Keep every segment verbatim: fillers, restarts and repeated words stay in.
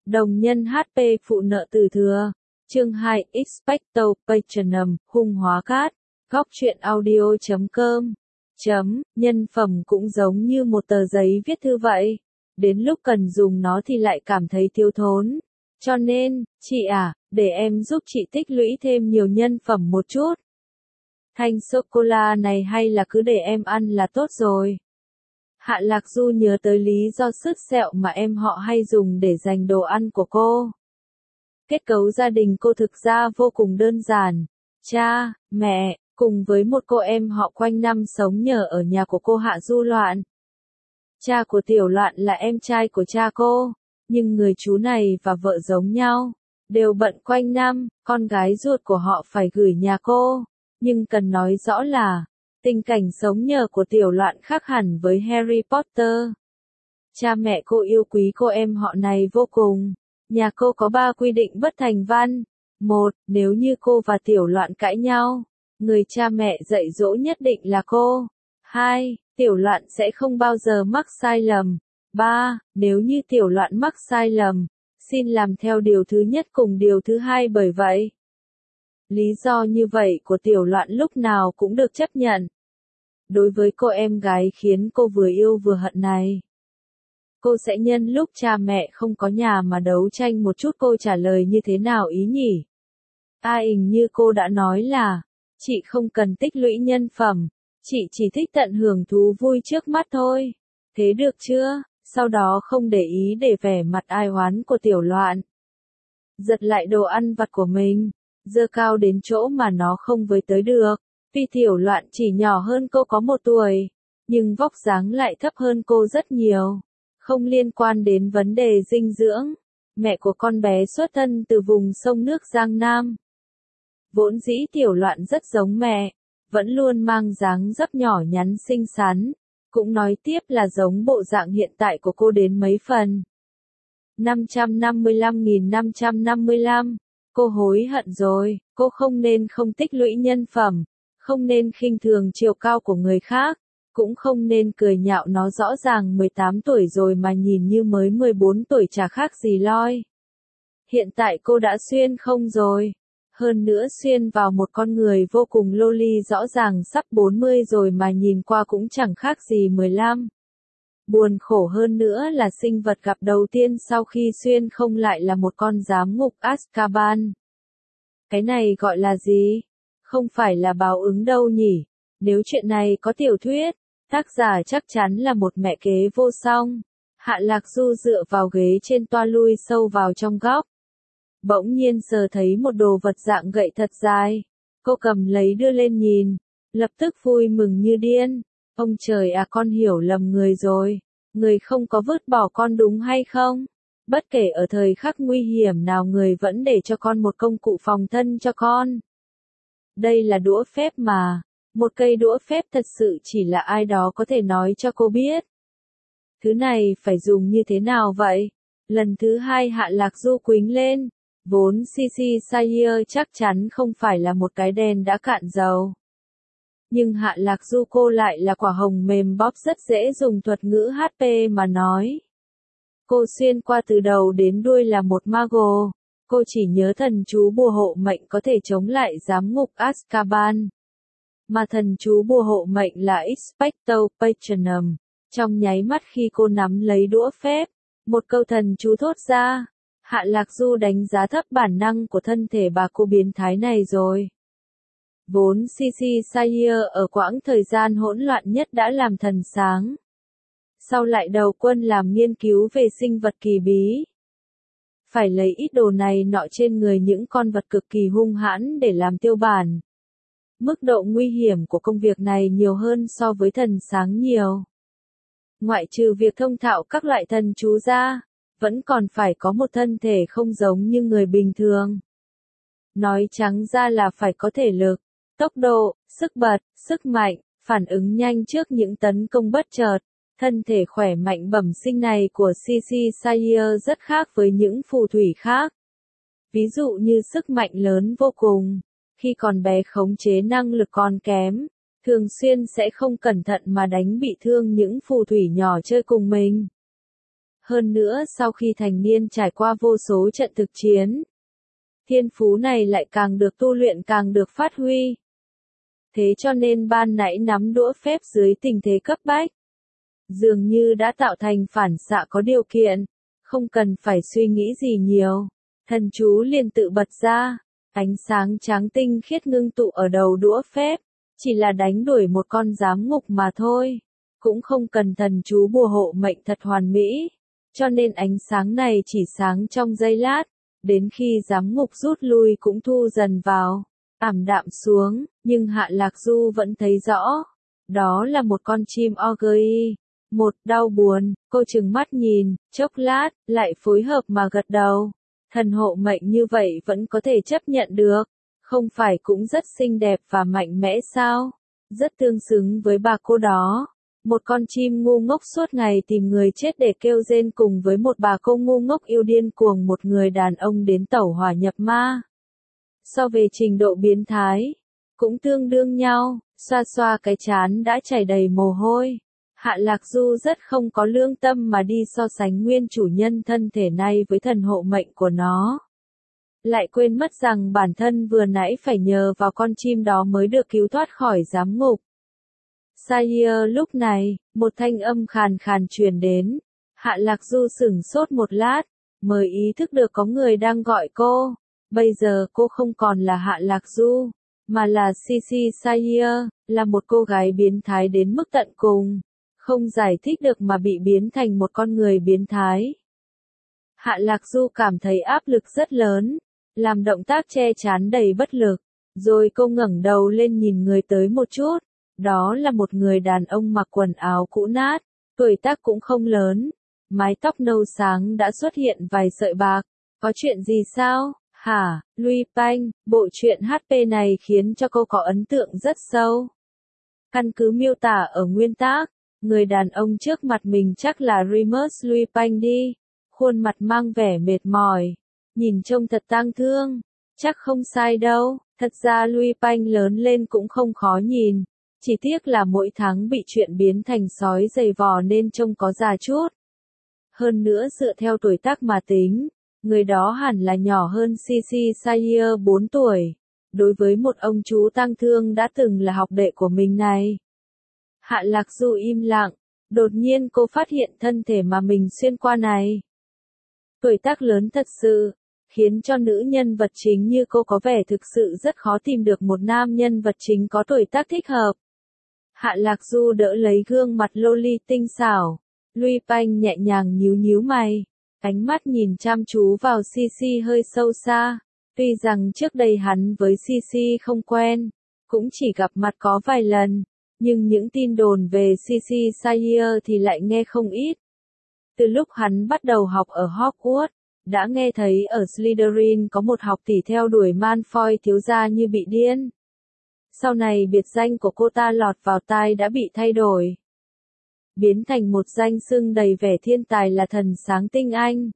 Đồng nhân hát pê phụ nợ từ thừa. Chương hai Expecto Patronum, hung hóa cát. Góc truyện audio chấm com. Chấm, nhân phẩm cũng giống như một tờ giấy viết thư vậy. Đến lúc cần dùng nó thì lại cảm thấy thiếu thốn. Cho nên, chị à, để em giúp chị tích lũy thêm nhiều nhân phẩm một chút. Thanh sô-cô-la này hay là cứ để em ăn là tốt rồi. Hạ Lạc Du nhớ tới lý do sứt sẹo mà em họ hay dùng để dành đồ ăn của cô. Kết cấu gia đình cô thực ra vô cùng đơn giản. Cha, mẹ, cùng với một cô em họ quanh năm sống nhờ ở nhà của cô Hạ Du Loạn. Cha của Tiểu Loạn là em trai của cha cô, nhưng người chú này và vợ giống nhau, đều bận quanh năm, con gái ruột của họ phải gửi nhà cô. Nhưng cần nói rõ là, tình cảnh sống nhờ của Tiểu Loạn khác hẳn với Harry Potter. Cha mẹ cô yêu quý cô em họ này vô cùng. Nhà cô có ba quy định bất thành văn. Một, nếu như cô và Tiểu Loạn cãi nhau, người cha mẹ dạy dỗ nhất định là cô. Hai, Tiểu Loạn sẽ không bao giờ mắc sai lầm. Ba, nếu như Tiểu Loạn mắc sai lầm, xin làm theo điều thứ nhất cùng điều thứ hai bởi vậy. Lý do như vậy của Tiểu Loạn lúc nào cũng được chấp nhận. Đối với cô em gái khiến cô vừa yêu vừa hận này, cô sẽ nhân lúc cha mẹ không có nhà mà đấu tranh một chút cô trả lời như thế nào ý nhỉ? A hình như cô đã nói là, chị không cần tích lũy nhân phẩm, chị chỉ thích tận hưởng thú vui trước mắt thôi. Thế được chưa? Sau đó không để ý để vẻ mặt ai oán của Tiểu Loạn. Giật lại đồ ăn vặt của mình, giơ cao đến chỗ mà nó không với tới được. Tuy Tiểu Loạn chỉ nhỏ hơn cô có một tuổi, nhưng vóc dáng lại thấp hơn cô rất nhiều. Không liên quan đến vấn đề dinh dưỡng, mẹ của con bé xuất thân từ vùng sông nước Giang Nam. Vốn dĩ Tiểu Loạn rất giống mẹ, vẫn luôn mang dáng dấp nhỏ nhắn xinh xắn, cũng nói tiếp là giống bộ dạng hiện tại của cô đến mấy phần. năm trăm năm mươi lăm nghìn năm trăm năm mươi lăm, cô hối hận rồi, cô không nên không tích lũy nhân phẩm, không nên khinh thường chiều cao của người khác. Cũng không nên cười nhạo nó rõ ràng mười tám tuổi rồi mà nhìn như mới mười bốn tuổi chả khác gì loi. Hiện tại cô đã xuyên không rồi. Hơn nữa xuyên vào một con người vô cùng loli rõ ràng sắp bốn mươi rồi mà nhìn qua cũng chẳng khác gì mười lăm. Buồn khổ hơn nữa là sinh vật gặp đầu tiên sau khi xuyên không lại là một con giám ngục Azkaban. Cái này gọi là gì? Không phải là báo ứng đâu nhỉ? Nếu chuyện này có tiểu thuyết, tác giả chắc chắn là một mẹ kế vô song. Hạ Lạc Du dựa vào ghế trên toa lui sâu vào trong góc. Bỗng nhiên sờ thấy một đồ vật dạng gậy thật dài. Cô cầm lấy đưa lên nhìn. Lập tức vui mừng như điên. Ông trời à, con hiểu lầm người rồi. Người không có vứt bỏ con đúng hay không? Bất kể ở thời khắc nguy hiểm nào người vẫn để cho con một công cụ phòng thân cho con. Đây là đũa phép mà. Một cây đũa phép thật sự chỉ là ai đó có thể nói cho cô biết. Thứ này phải dùng như thế nào vậy? Lần thứ hai Hạ Lạc Du quính lên. Vốn xê xê Sayer chắc chắn không phải là một cái đèn đã cạn dầu. Nhưng Hạ Lạc Du cô lại là quả hồng mềm bóp rất dễ dùng thuật ngữ hát pê mà nói. Cô xuyên qua từ đầu đến đuôi là một mago. Cô chỉ nhớ thần chú bùa hộ mệnh có thể chống lại giám ngục Azkaban. Mà thần chú bùa hộ mệnh là Expecto Patronum. Trong nháy mắt khi cô nắm lấy đũa phép, một câu thần chú thốt ra. Hạ Lạc Du đánh giá thấp bản năng của thân thể bà cô biến thái này rồi. Vốn xê xê Sayer ở quãng thời gian hỗn loạn nhất đã làm thần sáng. Sau lại đầu quân làm nghiên cứu về sinh vật kỳ bí. Phải lấy ít đồ này nọ trên người những con vật cực kỳ hung hãn để làm tiêu bản. Mức độ nguy hiểm của công việc này nhiều hơn so với thần sáng nhiều. Ngoại trừ việc thông thạo các loại thần chú ra, vẫn còn phải có một thân thể không giống như người bình thường. Nói trắng ra là phải có thể lực, tốc độ, sức bật, sức mạnh, phản ứng nhanh trước những tấn công bất chợt. Thân thể khỏe mạnh bẩm sinh này của xê xê Sayer rất khác với những phù thủy khác. Ví dụ như sức mạnh lớn vô cùng. Khi còn bé khống chế năng lực còn kém, thường xuyên sẽ không cẩn thận mà đánh bị thương những phù thủy nhỏ chơi cùng mình. Hơn nữa sau khi thành niên trải qua vô số trận thực chiến, thiên phú này lại càng được tu luyện càng được phát huy. Thế cho nên ban nãy nắm đũa phép dưới tình thế cấp bách, dường như đã tạo thành phản xạ có điều kiện, không cần phải suy nghĩ gì nhiều. Thần chú liền tự bật ra, ánh sáng trắng tinh khiết ngưng tụ ở đầu đũa phép, chỉ là đánh đuổi một con giám ngục mà thôi, cũng không cần thần chú bùa hộ mệnh thật hoàn mỹ, cho nên ánh sáng này chỉ sáng trong giây lát, đến khi giám ngục rút lui cũng thu dần vào, ảm đạm xuống, nhưng Hạ Lạc Du vẫn thấy rõ, đó là một con chim Orgei. Một, đau buồn, cô trừng mắt nhìn, chốc lát, lại phối hợp mà gật đầu. Thần hộ mệnh như vậy vẫn có thể chấp nhận được, không phải cũng rất xinh đẹp và mạnh mẽ sao? Rất tương xứng với bà cô đó. Một con chim ngu ngốc suốt ngày tìm người chết để kêu rên cùng với một bà cô ngu ngốc yêu điên cuồng một người đàn ông đến tẩu hỏa nhập ma. So về trình độ biến thái, cũng tương đương nhau, xoa xoa cái trán đã chảy đầy mồ hôi. Hạ Lạc Du rất không có lương tâm mà đi so sánh nguyên chủ nhân thân thể này với thần hộ mệnh của nó. Lại quên mất rằng bản thân vừa nãy phải nhờ vào con chim đó mới được cứu thoát khỏi giám ngục. Sayer lúc này, một thanh âm khàn khàn truyền đến. Hạ Lạc Du sửng sốt một lát, mới ý thức được có người đang gọi cô. Bây giờ cô không còn là Hạ Lạc Du, mà là Sisi Sayer, là một cô gái biến thái đến mức tận cùng. Không giải thích được mà bị biến thành một con người biến thái. Hạ Lạc Du cảm thấy áp lực rất lớn, làm động tác che chắn đầy bất lực, rồi cô ngẩng đầu lên nhìn người tới một chút, đó là một người đàn ông mặc quần áo cũ nát, tuổi tác cũng không lớn, mái tóc nâu sáng đã xuất hiện vài sợi bạc, có chuyện gì sao, hả, Lui Panh, bộ truyện hát pê này khiến cho cô có ấn tượng rất sâu. Căn cứ miêu tả ở nguyên tác, người đàn ông trước mặt mình chắc là Remus Lupin đi, khuôn mặt mang vẻ mệt mỏi, nhìn trông thật tang thương, chắc không sai đâu, thật ra Lupin lớn lên cũng không khó nhìn, chỉ tiếc là mỗi tháng bị chuyện biến thành sói dày vò nên trông có già chút. Hơn nữa dựa theo tuổi tác mà tính, người đó hẳn là nhỏ hơn Sisi Sayer bốn tuổi, đối với một ông chú tang thương đã từng là học đệ của mình này. Hạ Lạc Du im lặng, đột nhiên cô phát hiện thân thể mà mình xuyên qua này. Tuổi tác lớn thật sự, khiến cho nữ nhân vật chính như cô có vẻ thực sự rất khó tìm được một nam nhân vật chính có tuổi tác thích hợp. Hạ Lạc Du đỡ lấy gương mặt loli tinh xảo, Lui Panh nhẹ nhàng nhíu nhíu mày, ánh mắt nhìn chăm chú vào Sisi hơi sâu xa, tuy rằng trước đây hắn với Sisi không quen, cũng chỉ gặp mặt có vài lần. Nhưng những tin đồn về Sisi Sayer thì lại nghe không ít. Từ lúc hắn bắt đầu học ở Hogwarts, đã nghe thấy ở Slytherin có một học tỷ theo đuổi Malfoy thiếu gia như bị điên. Sau này biệt danh của cô ta lọt vào tai đã bị thay đổi, biến thành một danh xưng đầy vẻ thiên tài là thần sáng tinh anh.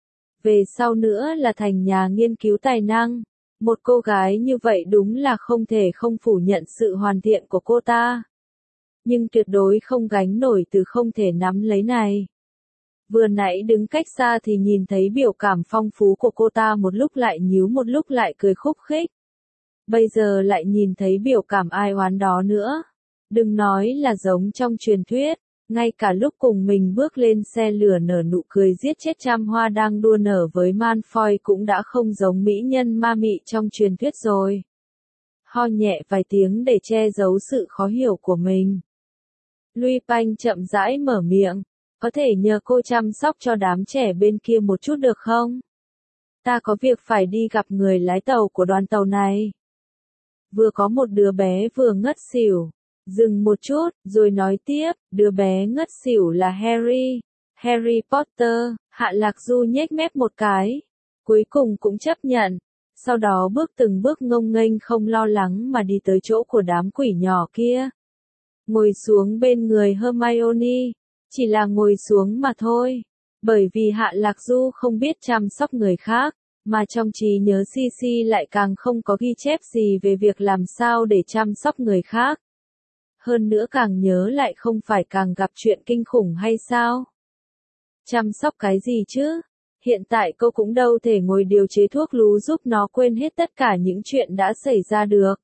Về sau nữa là thành nhà nghiên cứu tài năng. Một cô gái như vậy đúng là không thể không phủ nhận sự hoàn thiện của cô ta. Nhưng tuyệt đối không gánh nổi từ không thể nắm lấy này. Vừa nãy đứng cách xa thì nhìn thấy biểu cảm phong phú của cô ta một lúc lại nhíu một lúc lại cười khúc khích. Bây giờ lại nhìn thấy biểu cảm ai oán đó nữa. Đừng nói là giống trong truyền thuyết, ngay cả lúc cùng mình bước lên xe lửa nở nụ cười giết chết trăm hoa đang đua nở với Malfoy cũng đã không giống mỹ nhân ma mị trong truyền thuyết rồi. Ho nhẹ vài tiếng để che giấu sự khó hiểu của mình. Lui Panh chậm rãi mở miệng, có thể nhờ cô chăm sóc cho đám trẻ bên kia một chút được không? Ta có việc phải đi gặp người lái tàu của đoàn tàu này. Vừa có một đứa bé vừa ngất xỉu. Dừng một chút, rồi nói tiếp, đứa bé ngất xỉu là Harry. Harry Potter, Hạ Lạc Du nhếch mép một cái. Cuối cùng cũng chấp nhận. Sau đó bước từng bước ngông nghênh không lo lắng mà đi tới chỗ của đám quỷ nhỏ kia. Ngồi xuống bên người Hermione. Chỉ là ngồi xuống mà thôi. Bởi vì Hạ Lạc Du không biết chăm sóc người khác. Mà trong trí nhớ Sisi lại càng không có ghi chép gì về việc làm sao để chăm sóc người khác. Hơn nữa càng nhớ lại không phải càng gặp chuyện kinh khủng hay sao? Chăm sóc cái gì chứ? Hiện tại cô cũng đâu thể ngồi điều chế thuốc lú giúp nó quên hết tất cả những chuyện đã xảy ra được.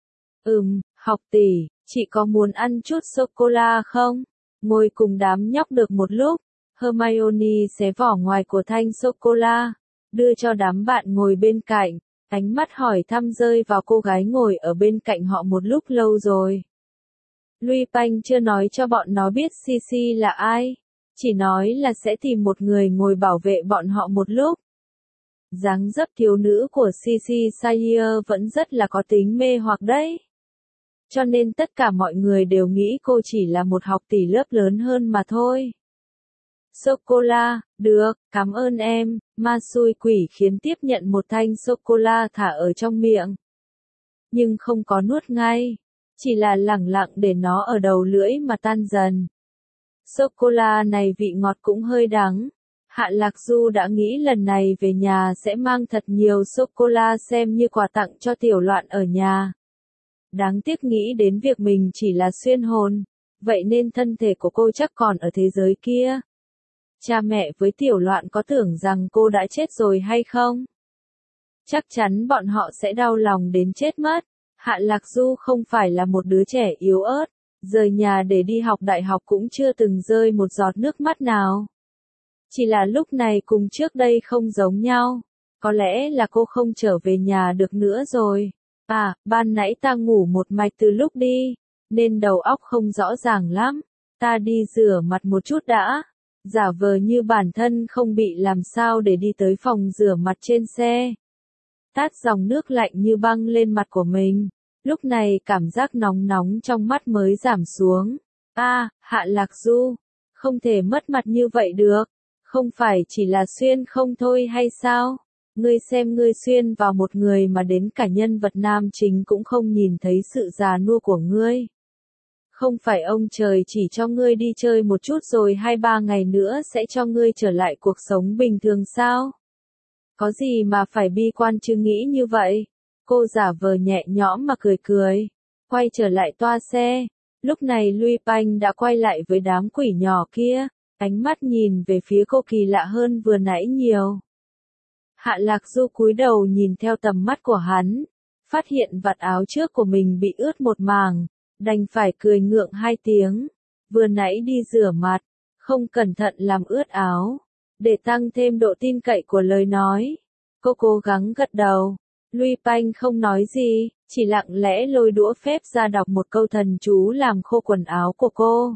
Ừm, học tỷ, chị có muốn ăn chút sô-cô-la không? Ngồi cùng đám nhóc được một lúc, Hermione xé vỏ ngoài của thanh sô-cô-la, đưa cho đám bạn ngồi bên cạnh, ánh mắt hỏi thăm rơi vào cô gái ngồi ở bên cạnh họ một lúc lâu rồi. Lupin chưa nói cho bọn nó biết Sisi là ai, chỉ nói là sẽ tìm một người ngồi bảo vệ bọn họ một lúc. Dáng dấp thiếu nữ của Sisi Sayer vẫn rất là có tính mê hoặc đấy. Cho nên tất cả mọi người đều nghĩ cô chỉ là một học tỷ lớp lớn hơn mà thôi. Sô-cô-la, được, cảm ơn em, ma xui quỷ khiến tiếp nhận một thanh sô-cô-la thả ở trong miệng. Nhưng không có nuốt ngay, chỉ là lẳng lặng để nó ở đầu lưỡi mà tan dần. Sô-cô-la này vị ngọt cũng hơi đắng. Hạ Lạc Du đã nghĩ lần này về nhà sẽ mang thật nhiều sô-cô-la xem như quà tặng cho tiểu loạn ở nhà. Đáng tiếc nghĩ đến việc mình chỉ là xuyên hồn, vậy nên thân thể của cô chắc còn ở thế giới kia. Cha mẹ với tiểu loạn có tưởng rằng cô đã chết rồi hay không? Chắc chắn bọn họ sẽ đau lòng đến chết mất. Hạ Lạc Du không phải là một đứa trẻ yếu ớt, rời nhà để đi học đại học cũng chưa từng rơi một giọt nước mắt nào. Chỉ là lúc này cùng trước đây không giống nhau. Có lẽ là cô không trở về nhà được nữa rồi. À, ban nãy ta ngủ một mạch từ lúc đi, nên đầu óc không rõ ràng lắm. Ta đi rửa mặt một chút đã. Giả vờ như bản thân không bị làm sao để đi tới phòng rửa mặt trên xe. Tát dòng nước lạnh như băng lên mặt của mình. Lúc này cảm giác nóng nóng trong mắt mới giảm xuống. À, Hạ Lạc Du, không thể mất mặt như vậy được. Không phải chỉ là xuyên không thôi hay sao? Ngươi xem ngươi xuyên vào một người mà đến cả nhân vật nam chính cũng không nhìn thấy sự già nua của ngươi. Không phải ông trời chỉ cho ngươi đi chơi một chút rồi hai ba ngày nữa sẽ cho ngươi trở lại cuộc sống bình thường sao? Có gì mà phải bi quan chứ nghĩ như vậy? Cô giả vờ nhẹ nhõm mà cười cười. Quay trở lại toa xe. Lúc này Lupin đã quay lại với đám quỷ nhỏ kia. Ánh mắt nhìn về phía cô kỳ lạ hơn vừa nãy nhiều. Hạ Lạc Du cúi đầu nhìn theo tầm mắt của hắn. Phát hiện vạt áo trước của mình bị ướt một mảng. Đành phải cười ngượng hai tiếng. Vừa nãy đi rửa mặt. Không cẩn thận làm ướt áo. Để tăng thêm độ tin cậy của lời nói. Cô cố gắng gật đầu. Lupin không nói gì, chỉ lặng lẽ lôi đũa phép ra đọc một câu thần chú làm khô quần áo của cô.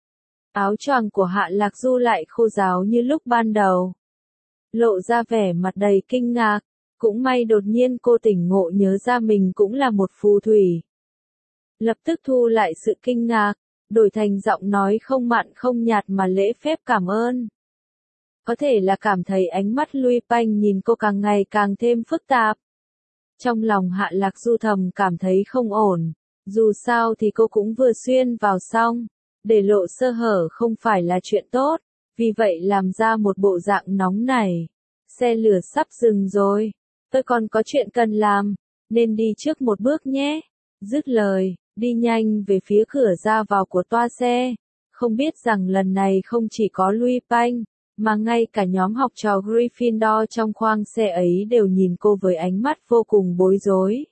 Áo choàng của Hạ Lạc Du lại khô ráo như lúc ban đầu. Lộ ra vẻ mặt đầy kinh ngạc, cũng may đột nhiên cô tỉnh ngộ nhớ ra mình cũng là một phù thủy. Lập tức thu lại sự kinh ngạc, đổi thành giọng nói không mặn không nhạt mà lễ phép cảm ơn. Có thể là cảm thấy ánh mắt Lupin nhìn cô càng ngày càng thêm phức tạp. Trong lòng Hạ Lạc Du thầm cảm thấy không ổn, dù sao thì cô cũng vừa xuyên vào xong, để lộ sơ hở không phải là chuyện tốt, vì vậy làm ra một bộ dạng nóng này. Xe lửa sắp dừng rồi, tôi còn có chuyện cần làm, nên đi trước một bước nhé. Dứt lời, đi nhanh về phía cửa ra vào của toa xe, không biết rằng lần này không chỉ có Lupin, mà ngay cả nhóm học trò Gryffindor trong khoang xe ấy đều nhìn cô với ánh mắt vô cùng bối rối.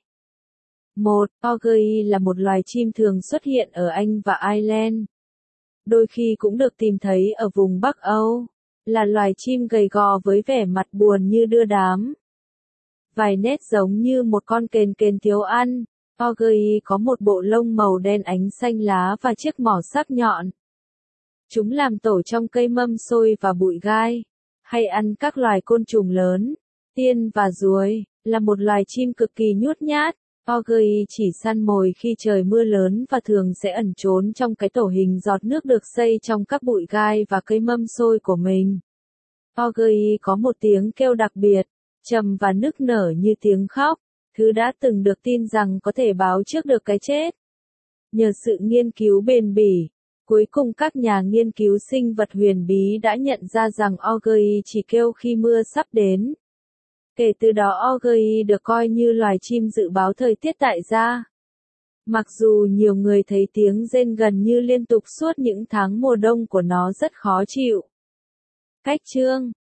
Một, Ogre là một loài chim thường xuất hiện ở Anh và Ireland. Đôi khi cũng được tìm thấy ở vùng Bắc Âu, là loài chim gầy gò với vẻ mặt buồn như đưa đám. Vài nét giống như một con kền kền thiếu ăn, Ogre có một bộ lông màu đen ánh xanh lá và chiếc mỏ sắc nhọn. Chúng làm tổ trong cây mâm xôi và bụi gai, hay ăn các loài côn trùng lớn, tiên và ruồi, là một loài chim cực kỳ nhút nhát. Ogre chỉ săn mồi khi trời mưa lớn và thường sẽ ẩn trốn trong cái tổ hình giọt nước được xây trong các bụi gai và cây mâm xôi của mình. Ogre có một tiếng kêu đặc biệt, trầm và nức nở như tiếng khóc, thứ đã từng được tin rằng có thể báo trước được cái chết. Nhờ sự nghiên cứu bền bỉ, cuối cùng các nhà nghiên cứu sinh vật huyền bí đã nhận ra rằng Ogre chỉ kêu khi mưa sắp đến. Kể từ đó Ogre được coi như loài chim dự báo thời tiết tại gia. Mặc dù nhiều người thấy tiếng rên gần như liên tục suốt những tháng mùa đông của nó rất khó chịu. Cách chương